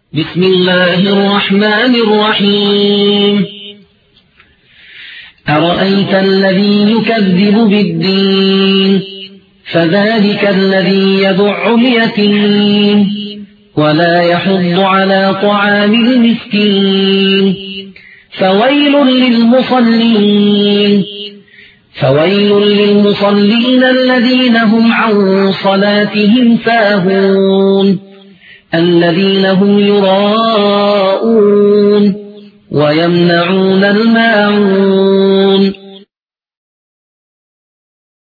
بسم الله الرحمن الرحيم أرأيت الذي يكذب بالدين فذلك الذي يدع اليتيم ولا يحض على طعام المسكين فويل للمصلين الذين هم عن صلاتهم ساهون الذين هم يراءون ويمنعون الماعون